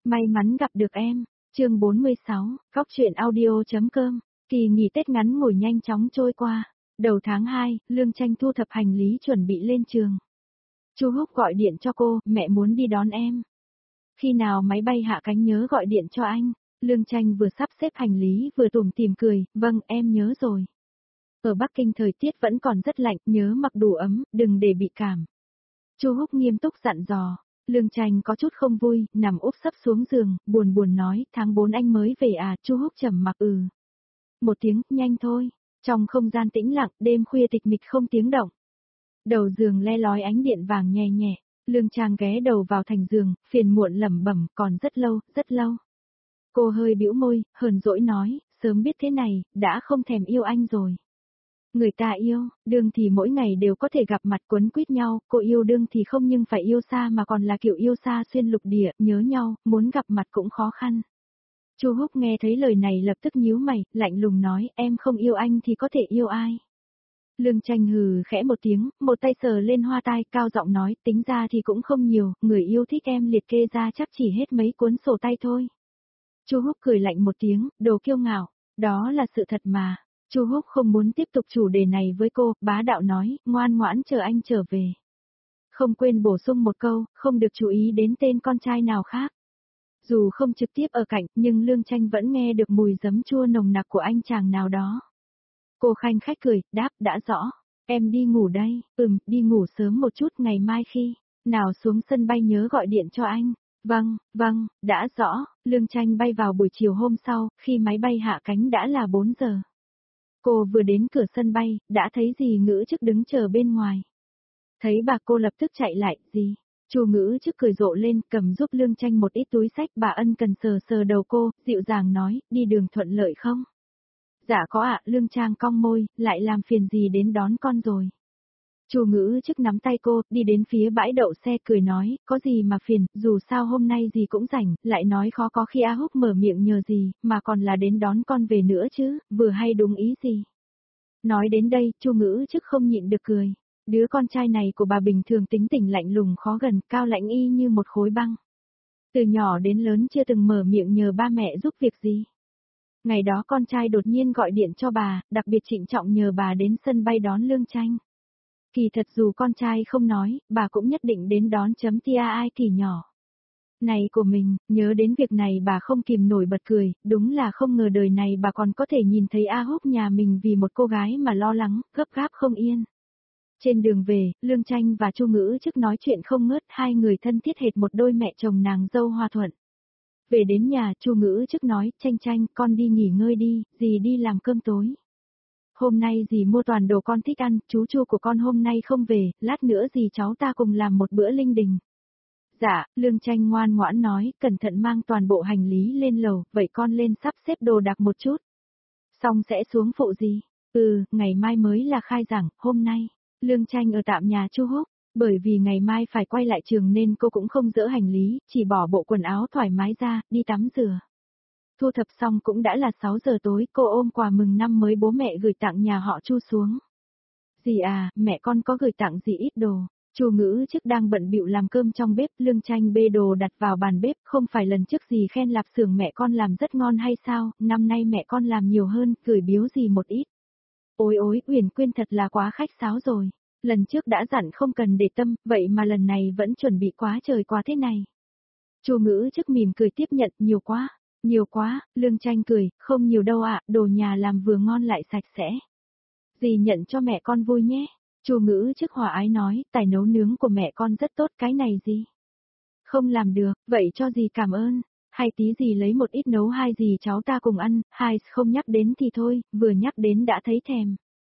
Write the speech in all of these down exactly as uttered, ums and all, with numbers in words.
May mắn gặp được em. Chương bốn mươi sáu, Cóc truyện audio.com. Kỳ nghỉ Tết ngắn ngủi nhanh chóng trôi qua. Đầu tháng hai, Lương Tranh thu thập hành lý chuẩn bị lên trường. Chu Húc gọi điện cho cô, mẹ muốn đi đón em. Khi nào máy bay hạ cánh nhớ gọi điện cho anh. Lương Tranh vừa sắp xếp hành lý vừa tủm tỉm cười, vâng em nhớ rồi. Ở Bắc Kinh thời tiết vẫn còn rất lạnh, nhớ mặc đủ ấm, đừng để bị cảm. Chu Húc nghiêm túc dặn dò. Lương Tranh có chút không vui, nằm úp sấp xuống giường, buồn buồn nói, tháng bốn anh mới về à, Chu Húc trầm mặc ừ. Một tiếng, nhanh thôi. Trong không gian tĩnh lặng, đêm khuya tịch mịch không tiếng động. Đầu giường le lói ánh điện vàng nhẹ nhẹ, Lương Trang ghé đầu vào thành giường, phiền muộn lẩm bẩm, còn rất lâu, rất lâu. Cô hơi bĩu môi, hờn dỗi nói, sớm biết thế này, đã không thèm yêu anh rồi. Người ta yêu, đương thì mỗi ngày đều có thể gặp mặt quấn quýt nhau, cô yêu đương thì không nhưng phải yêu xa mà còn là kiểu yêu xa xuyên lục địa, nhớ nhau, muốn gặp mặt cũng khó khăn. Chu Húc nghe thấy lời này lập tức nhíu mày, lạnh lùng nói, em không yêu anh thì có thể yêu ai? Lương Tranh hừ khẽ một tiếng, một tay sờ lên hoa tai, cao giọng nói, tính ra thì cũng không nhiều, người yêu thích em liệt kê ra chắc chỉ hết mấy cuốn sổ tay thôi. Chu Húc cười lạnh một tiếng, đồ kiêu ngạo, đó là sự thật mà. Chu Húc không muốn tiếp tục chủ đề này với cô, bá đạo nói, ngoan ngoãn chờ anh trở về. Không quên bổ sung một câu, không được chú ý đến tên con trai nào khác. Dù không trực tiếp ở cạnh, nhưng Lương Tranh vẫn nghe được mùi giấm chua nồng nặc của anh chàng nào đó. Cô khanh khách cười, đáp, đã rõ. Em đi ngủ đây, ừm, đi ngủ sớm một chút ngày mai khi nào xuống sân bay nhớ gọi điện cho anh. Vâng, vâng, đã rõ. Lương Tranh bay vào buổi chiều hôm sau, khi máy bay hạ cánh đã là bốn giờ. Cô vừa đến cửa sân bay, đã thấy dì Ngữ Chức đứng chờ bên ngoài. Thấy bà cô lập tức chạy lại, gì? Chu Ngữ Chức cười rộ lên, cầm giúp Lương Tranh một ít túi xách, bà ân cần sờ sờ đầu cô, dịu dàng nói, đi đường thuận lợi không? Dạ có ạ, Lương Trang cong môi, lại làm phiền gì đến đón con rồi. Chu Ngữ Chức nắm tay cô, đi đến phía bãi đậu xe cười nói, có gì mà phiền, dù sao hôm nay dì cũng rảnh, lại nói khó có khi A Húc mở miệng nhờ gì, mà còn là đến đón con về nữa chứ, vừa hay đúng ý gì. Nói đến đây, Chu Ngữ Chức không nhịn được cười. Đứa con trai này của bà bình thường tính tình lạnh lùng khó gần, cao lãnh y như một khối băng. Từ nhỏ đến lớn chưa từng mở miệng nhờ ba mẹ giúp việc gì. Ngày đó con trai đột nhiên gọi điện cho bà, đặc biệt trịnh trọng nhờ bà đến sân bay đón Lương Tranh. Kỳ thật dù con trai không nói, bà cũng nhất định đến đón chấm tia ai thì nhỏ. Này của mình, nhớ đến việc này bà không kìm nổi bật cười, đúng là không ngờ đời này bà còn có thể nhìn thấy A Húc nhà mình vì một cô gái mà lo lắng, gấp gáp không yên. Trên đường về, Lương Tranh và Chu Ngữ Chức nói chuyện không ngớt, hai người thân thiết hệt một đôi mẹ chồng nàng dâu hòa thuận. Về đến nhà, Chu Ngữ Chức nói, Tranh Tranh, con đi nghỉ ngơi đi, dì đi làm cơm tối. Hôm nay dì mua toàn đồ con thích ăn, chú Chu của con hôm nay không về, lát nữa dì cháu ta cùng làm một bữa linh đình. Dạ, Lương Tranh ngoan ngoãn nói, cẩn thận mang toàn bộ hành lý lên lầu, vậy con lên sắp xếp đồ đạc một chút. Xong sẽ xuống phụ gì? Ừ, ngày mai mới là khai giảng, hôm nay. Lương Tranh ở tạm nhà Chu Húc, bởi vì ngày mai phải quay lại trường nên cô cũng không dỡ hành lý, chỉ bỏ bộ quần áo thoải mái ra, đi tắm rửa. Thu thập xong cũng đã là sáu giờ tối, cô ôm quà mừng năm mới bố mẹ gửi tặng nhà họ Chu xuống. Dì à, mẹ con có gửi tặng dì ít đồ. Chu Ngữ Chức đang bận bịu làm cơm trong bếp, Lương Tranh bê đồ đặt vào bàn bếp, không phải lần trước dì khen lạp xưởng mẹ con làm rất ngon hay sao, năm nay mẹ con làm nhiều hơn, gửi biếu dì một ít. Ôi ôi, Uyển Quyên thật là quá khách sáo rồi. Lần trước đã dặn không cần để tâm, vậy mà lần này vẫn chuẩn bị quá trời quá thế này. Chu Ngữ Chức mỉm cười tiếp nhận, nhiều quá, nhiều quá, Lương Tranh cười, không nhiều đâu ạ, đồ nhà làm vừa ngon lại sạch sẽ. Dì nhận cho mẹ con vui nhé. Chu Ngữ Chức hòa ái nói, tài nấu nướng của mẹ con rất tốt, cái này gì? Không làm được, vậy cho dì cảm ơn. Hay tí gì lấy một ít nấu hai dì cháu ta cùng ăn, hai không nhắc đến thì thôi, vừa nhắc đến đã thấy thèm.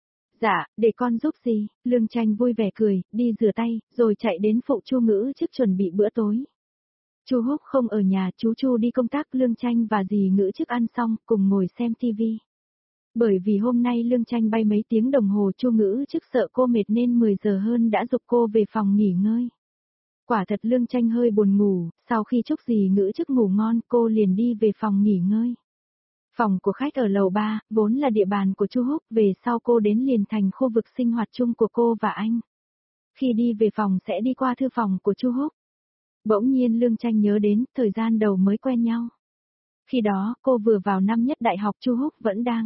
Dạ, để con giúp gì? Lương Tranh vui vẻ cười, đi rửa tay, rồi chạy đến phụ Chu Ngữ Chức chuẩn bị bữa tối. Chu Húc không ở nhà, chú Chu đi công tác, Lương Tranh và dì Ngữ Chức ăn xong, cùng ngồi xem tivi. Bởi vì hôm nay Lương Tranh bay mấy tiếng đồng hồ, Chu Ngữ Chức sợ cô mệt nên mười giờ hơn đã giục cô về phòng nghỉ ngơi. Quả thật Lương Tranh hơi buồn ngủ, sau khi chúc dì Ngữ Chức ngủ ngon, cô liền đi về phòng nghỉ ngơi. Phòng của khách ở lầu ba, vốn là địa bàn của Chu Húc, về sau cô đến liền thành khu vực sinh hoạt chung của cô và anh. Khi đi về phòng sẽ đi qua thư phòng của Chu Húc. Bỗng nhiên Lương Tranh nhớ đến thời gian đầu mới quen nhau. Khi đó, cô vừa vào năm nhất đại học, Chu Húc vẫn đang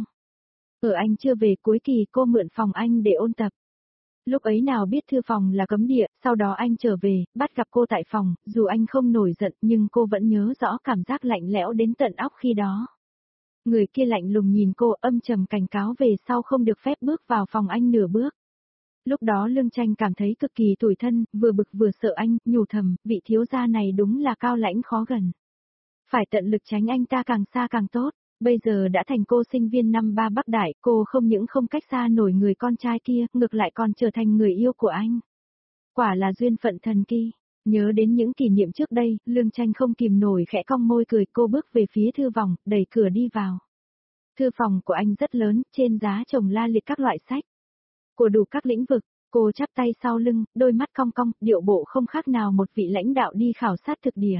ở Anh chưa về, cuối kỳ cô mượn phòng anh để ôn tập. Lúc ấy nào biết thư phòng là cấm địa, sau đó anh trở về, bắt gặp cô tại phòng, dù anh không nổi giận nhưng cô vẫn nhớ rõ cảm giác lạnh lẽo đến tận óc khi đó. Người kia lạnh lùng nhìn cô, âm trầm cảnh cáo về sau không được phép bước vào phòng anh nửa bước. Lúc đó Lương Tranh cảm thấy cực kỳ tủi thân, vừa bực vừa sợ anh, nhủ thầm, vị thiếu gia này đúng là cao lãnh khó gần. Phải tận lực tránh anh ta càng xa càng tốt. Bây giờ đã thành cô sinh viên năm ba Bắc Đại, cô không những không cách xa nổi người con trai kia, ngược lại còn trở thành người yêu của anh. Quả là duyên phận thần kỳ. Nhớ đến những kỷ niệm trước đây, Lương Tranh không kìm nổi khẽ cong môi cười, cô bước về phía thư phòng, đẩy cửa đi vào. Thư phòng của anh rất lớn, trên giá chồng la liệt các loại sách của đủ các lĩnh vực. Cô chắp tay sau lưng, đôi mắt cong cong, điệu bộ không khác nào một vị lãnh đạo đi khảo sát thực địa.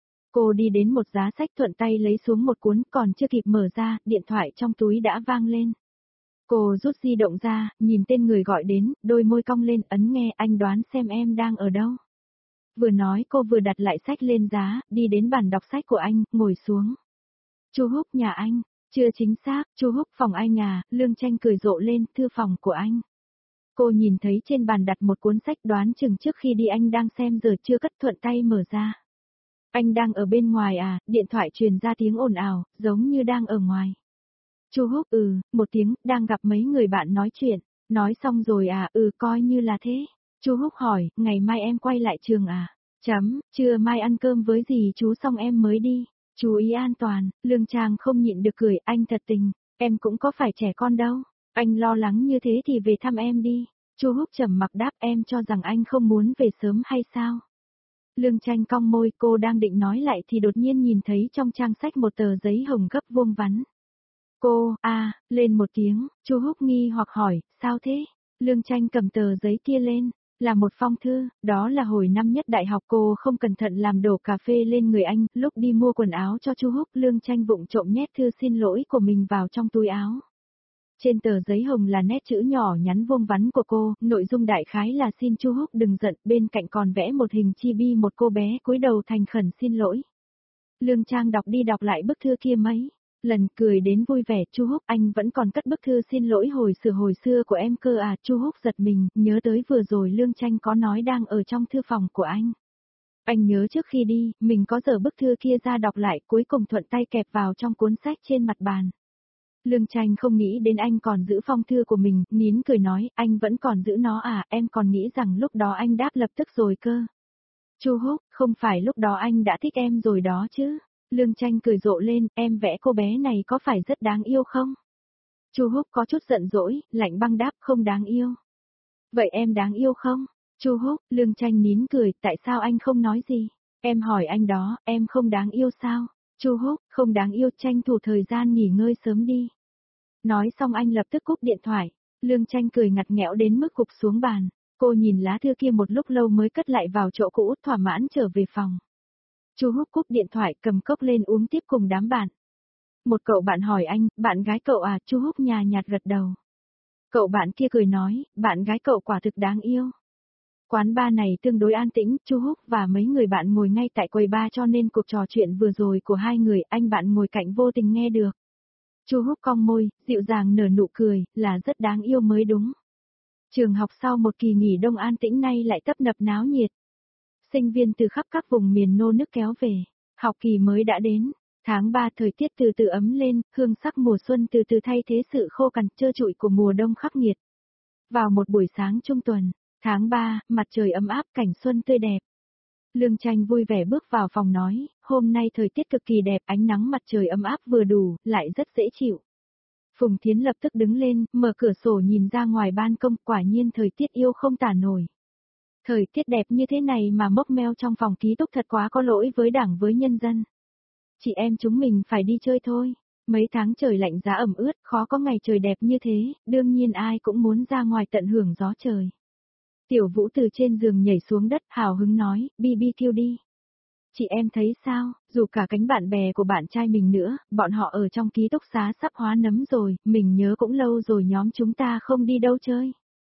Cô đi đến một giá sách, thuận tay lấy xuống một cuốn, còn chưa kịp mở ra, điện thoại trong túi đã vang lên. Cô rút di động ra, nhìn tên người gọi đến, đôi môi cong lên, ấn nghe, anh đoán xem em đang ở đâu. Vừa nói cô vừa đặt lại sách lên giá, đi đến bàn đọc sách của anh, ngồi xuống. Chu Húc nhà anh, chưa chính xác, Chu Húc phòng anh à, Lương Tranh cười rộ lên, thư phòng của anh. Cô nhìn thấy trên bàn đặt một cuốn sách, đoán chừng trước khi đi anh đang xem giờ chưa cất, thuận tay mở ra. Anh đang ở bên ngoài à, điện thoại truyền ra tiếng ồn ào, giống như đang ở ngoài. Chu Húc ừ, một tiếng, đang gặp mấy người bạn nói chuyện, nói xong rồi à, ừ coi như là thế. Chu Húc hỏi, ngày mai em quay lại trường à? Chấm, chưa, mai ăn cơm với dì chú xong em mới đi. Chú ý an toàn, Lương Trang không nhịn được cười, anh thật tình, em cũng có phải trẻ con đâu. Anh lo lắng như thế thì về thăm em đi. Chu Húc trầm mặc đáp, em cho rằng anh không muốn về sớm hay sao? Lương Tranh cong môi, cô đang định nói lại thì đột nhiên nhìn thấy trong trang sách một tờ giấy hồng gấp vuông vắn. Cô, a, à, lên một tiếng, Chu Húc nghi hoặc hỏi, sao thế? Lương Tranh cầm tờ giấy kia lên, là một phong thư, đó là hồi năm nhất đại học cô không cẩn thận làm đổ cà phê lên người anh, lúc đi mua quần áo cho Chu Húc, Lương Tranh vụng trộm nhét thư xin lỗi của mình vào trong túi áo. Trên tờ giấy hồng là nét chữ nhỏ nhắn vuông vắn của cô, nội dung đại khái là xin Chu Húc đừng giận, bên cạnh còn vẽ một hình chibi một cô bé cúi đầu thành khẩn xin lỗi. Lương Trang đọc đi đọc lại bức thư kia mấy lần, cười đến vui vẻ, Chu Húc anh vẫn còn cất bức thư xin lỗi hồi xưa hồi xưa của em cơ à? Chu Húc giật mình, nhớ tới vừa rồi Lương Tranh có nói đang ở trong thư phòng của anh. Anh nhớ trước khi đi, mình có dở bức thư kia ra đọc lại, cuối cùng thuận tay kẹp vào trong cuốn sách trên mặt bàn. Lương Tranh không nghĩ đến anh còn giữ phong thư của mình, nín cười nói, anh vẫn còn giữ nó à, em còn nghĩ rằng lúc đó anh đáp lập tức rồi cơ. Chu Húc, không phải lúc đó anh đã thích em rồi đó chứ. Lương Tranh cười rộ lên, em vẽ cô bé này có phải rất đáng yêu không? Chu Húc có chút giận dỗi, lạnh băng đáp, không đáng yêu. Vậy em đáng yêu không? Chu Húc, Lương Tranh nín cười, tại sao anh không nói gì? Em hỏi anh đó, em không đáng yêu sao? Chu Húc, không đáng yêu, tranh thủ thời gian nghỉ ngơi sớm đi. Nói xong anh lập tức cúp điện thoại. Lương Tranh cười ngặt nghẽo đến mức gục xuống bàn. Cô nhìn lá thư kia một lúc lâu mới cất lại vào chỗ cũ, thỏa mãn trở về phòng. Chu Húc cúp điện thoại, cầm cốc lên uống tiếp cùng đám bạn. Một cậu bạn hỏi anh, bạn gái cậu à? Chu Húc nhà nhạt gật đầu. Cậu bạn kia cười nói, bạn gái cậu quả thực đáng yêu. Quán bar này tương đối an tĩnh, Chu Húc và mấy người bạn ngồi ngay tại quầy bar cho nên cuộc trò chuyện vừa rồi của hai người anh bạn ngồi cạnh vô tình nghe được. Chu Húc cong môi, dịu dàng nở nụ cười, là rất đáng yêu mới đúng. Trường học sau một kỳ nghỉ đông an tĩnh nay lại tấp nập náo nhiệt. Sinh viên từ khắp các vùng miền nô nức kéo về, học kỳ mới đã đến. Tháng ba thời tiết từ từ ấm lên, hương sắc mùa xuân từ từ thay thế sự khô cằn trơ trụi của mùa đông khắc nghiệt. Vào một buổi sáng trung tuần, tháng ba, mặt trời ấm áp, cảnh xuân tươi đẹp. Lương Tranh vui vẻ bước vào phòng nói, hôm nay thời tiết cực kỳ đẹp, ánh nắng mặt trời ấm áp vừa đủ, lại rất dễ chịu. Phùng Thiến lập tức đứng lên, mở cửa sổ nhìn ra ngoài ban công, quả nhiên thời tiết yêu không tả nổi. Thời tiết đẹp như thế này mà mốc meo trong phòng ký túc thật quá có lỗi với đảng với nhân dân. Chị em chúng mình phải đi chơi thôi. Mấy tháng trời lạnh giá ẩm ướt, khó có ngày trời đẹp như thế, đương nhiên ai cũng muốn ra ngoài tận hưởng gió trời. Tiểu Vũ từ trên giường nhảy xuống đất, hào hứng nói, bi bi kêu đi. Chị em thấy sao, dù cả cánh bạn bè của bạn trai mình nữa, bọn họ ở trong ký túc xá sắp hóa nấm rồi, mình nhớ cũng lâu rồi nhóm chúng ta không đi đâu chơi.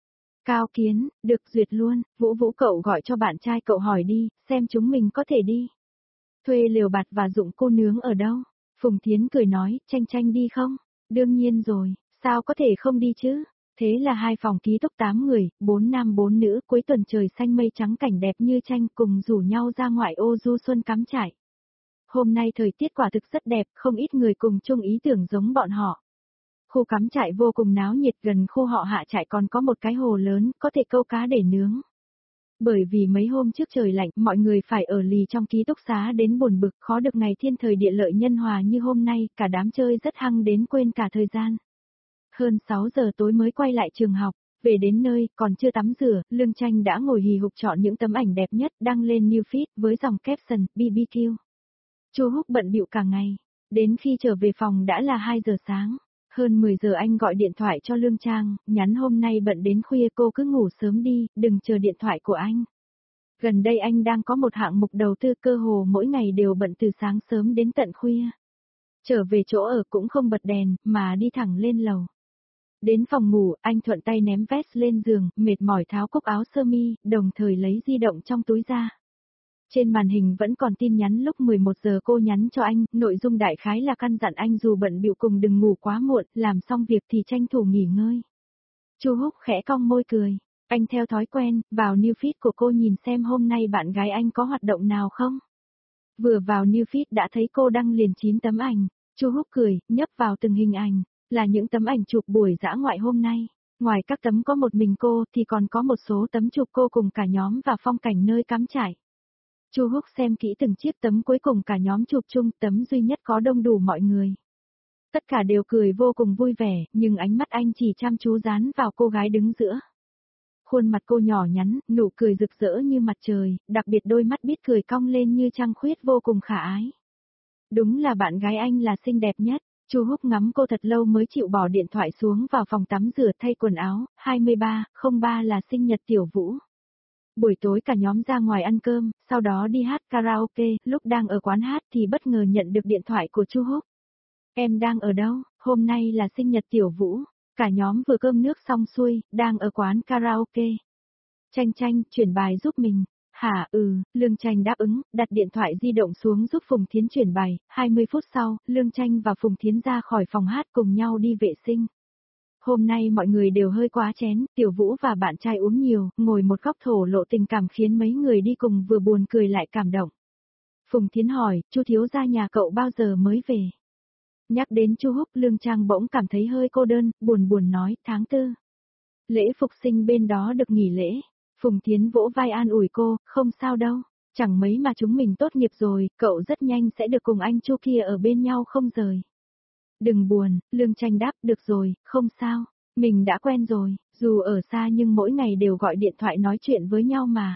Cao Kiến, được duyệt luôn, Vũ Vũ cậu gọi cho bạn trai cậu hỏi đi, xem chúng mình có thể đi. Thuê lều bạt và dụng cụ nướng ở đâu? Phùng Thiến cười nói, Tranh Tranh đi không? Đương nhiên rồi, sao có thể không đi chứ? Thế là hai phòng ký túc tám người, bốn nam bốn nữ, cuối tuần trời xanh mây trắng cảnh đẹp như tranh cùng rủ nhau ra ngoại ô du xuân cắm trại. Hôm nay thời tiết quả thực rất đẹp, không ít người cùng chung ý tưởng giống bọn họ. Khu cắm trại vô cùng náo nhiệt, gần khu họ hạ trại còn có một cái hồ lớn, có thể câu cá để nướng. Bởi vì mấy hôm trước trời lạnh, mọi người phải ở lì trong ký túc xá đến buồn bực, khó được ngày thiên thời địa lợi nhân hòa như hôm nay, cả đám chơi rất hăng đến quên cả thời gian. Hơn sáu giờ tối mới quay lại trường học, về đến nơi, còn chưa tắm rửa, Lương Tranh đã ngồi hì hục chọn những tấm ảnh đẹp nhất đăng lên New Feed với dòng caption, bê bê quy. Chu Húc bận bịu cả ngày, đến khi trở về phòng đã là hai giờ sáng. Hơn mười giờ anh gọi điện thoại cho Lương Trang, nhắn hôm nay bận đến khuya cô cứ ngủ sớm đi, đừng chờ điện thoại của anh. Gần đây anh đang có một hạng mục đầu tư cơ hồ mỗi ngày đều bận từ sáng sớm đến tận khuya. Trở về chỗ ở cũng không bật đèn, mà đi thẳng lên lầu. Đến phòng ngủ, anh thuận tay ném vest lên giường, mệt mỏi tháo cúc áo sơ mi, đồng thời lấy di động trong túi ra. Trên màn hình vẫn còn tin nhắn lúc mười một giờ cô nhắn cho anh, nội dung đại khái là căn dặn anh dù bận bịu cùng đừng ngủ quá muộn, làm xong việc thì tranh thủ nghỉ ngơi. Chu Húc khẽ cong môi cười, anh theo thói quen, vào new feed của cô nhìn xem hôm nay bạn gái anh có hoạt động nào không. Vừa vào new feed đã thấy cô đăng liền chín tấm ảnh, Chu Húc cười, nhấp vào từng hình ảnh, là những tấm ảnh chụp buổi dã ngoại hôm nay. Ngoài các tấm có một mình cô thì còn có một số tấm chụp cô cùng cả nhóm và phong cảnh nơi cắm trại. Chu Húc xem kỹ từng chiếc tấm cuối cùng cả nhóm chụp chung, tấm duy nhất có đông đủ mọi người. Tất cả đều cười vô cùng vui vẻ, nhưng ánh mắt anh chỉ chăm chú dán vào cô gái đứng giữa. Khuôn mặt cô nhỏ nhắn, nụ cười rực rỡ như mặt trời, đặc biệt đôi mắt biết cười cong lên như trăng khuyết vô cùng khả ái. Đúng là bạn gái anh là xinh đẹp nhất. Chu Húc ngắm cô thật lâu mới chịu bỏ điện thoại xuống vào phòng tắm rửa thay quần áo, hai mươi ba không ba là sinh nhật Tiểu Vũ. Buổi tối cả nhóm ra ngoài ăn cơm, sau đó đi hát karaoke, lúc đang ở quán hát thì bất ngờ nhận được điện thoại của Chu Húc. Em đang ở đâu, hôm nay là sinh nhật Tiểu Vũ, cả nhóm vừa cơm nước xong xuôi, đang ở quán karaoke. Tranh Tranh, chuyển bài giúp mình. Hả, ừ, Lương Tranh đáp ứng, đặt điện thoại di động xuống giúp Phùng Thiến chuyển bài, hai mươi phút sau, Lương Tranh và Phùng Thiến ra khỏi phòng hát cùng nhau đi vệ sinh. Hôm nay mọi người đều hơi quá chén, Tiểu Vũ và bạn trai uống nhiều, ngồi một góc thổ lộ tình cảm khiến mấy người đi cùng vừa buồn cười lại cảm động. Phùng Thiến hỏi, Chu thiếu gia nhà cậu bao giờ mới về? Nhắc đến Chu Húc, Lương Trang bỗng cảm thấy hơi cô đơn, buồn buồn nói, tháng tư. Lễ phục sinh bên đó được nghỉ lễ. Phùng Thiến vỗ vai an ủi cô, không sao đâu, chẳng mấy mà chúng mình tốt nghiệp rồi, cậu rất nhanh sẽ được cùng anh Chu kia ở bên nhau không rời. Đừng buồn, Lương Tranh đáp, được rồi, không sao, mình đã quen rồi, dù ở xa nhưng mỗi ngày đều gọi điện thoại nói chuyện với nhau mà.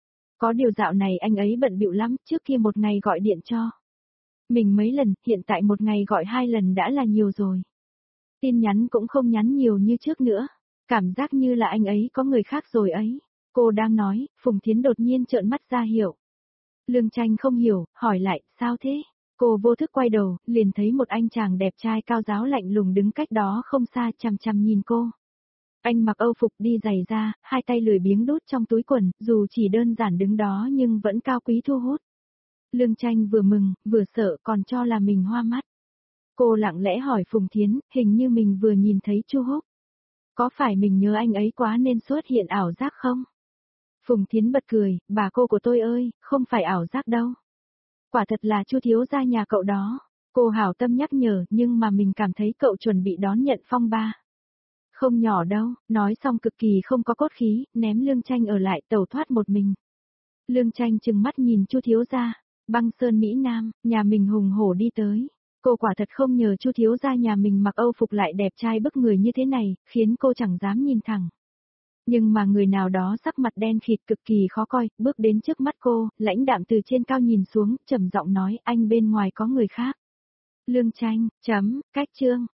Có điều dạo này anh ấy bận bịu lắm, trước kia một ngày gọi điện cho mình mấy lần, hiện tại một ngày gọi hai lần đã là nhiều rồi. Tin nhắn cũng không nhắn nhiều như trước nữa, cảm giác như là anh ấy có người khác rồi ấy. Cô đang nói, Phùng Thiến đột nhiên trợn mắt ra hiểu. Lương Tranh không hiểu, hỏi lại, sao thế? Cô vô thức quay đầu, liền thấy một anh chàng đẹp trai cao ráo lạnh lùng đứng cách đó không xa chằm chằm nhìn cô. Anh mặc âu phục đi giày da, hai tay lười biếng đút trong túi quần, dù chỉ đơn giản đứng đó nhưng vẫn cao quý thu hút. Lương Tranh vừa mừng, vừa sợ còn cho là mình hoa mắt. Cô lặng lẽ hỏi Phùng Thiến, hình như mình vừa nhìn thấy Chu Húc. Có phải mình nhớ anh ấy quá nên xuất hiện ảo giác không? Phùng Thiến bật cười, bà cô của tôi ơi, không phải ảo giác đâu. Quả thật là Chu thiếu gia nhà cậu đó. Cô hảo tâm nhắc nhở, nhưng mà mình cảm thấy cậu chuẩn bị đón nhận phong ba. Không nhỏ đâu, nói xong cực kỳ không có cốt khí, ném Lương Tranh ở lại tẩu thoát một mình. Lương Tranh trừng mắt nhìn Chu thiếu gia, băng sơn Mỹ Nam, nhà mình hùng hổ đi tới. Cô quả thật không ngờ Chu thiếu gia nhà mình mặc âu phục lại đẹp trai bức người như thế này, khiến cô chẳng dám nhìn thẳng. Nhưng mà người nào đó sắc mặt đen khịt cực kỳ khó coi, bước đến trước mắt cô, lãnh đạm từ trên cao nhìn xuống, trầm giọng nói, anh bên ngoài có người khác. Lương Tranh, chấm, cách chương.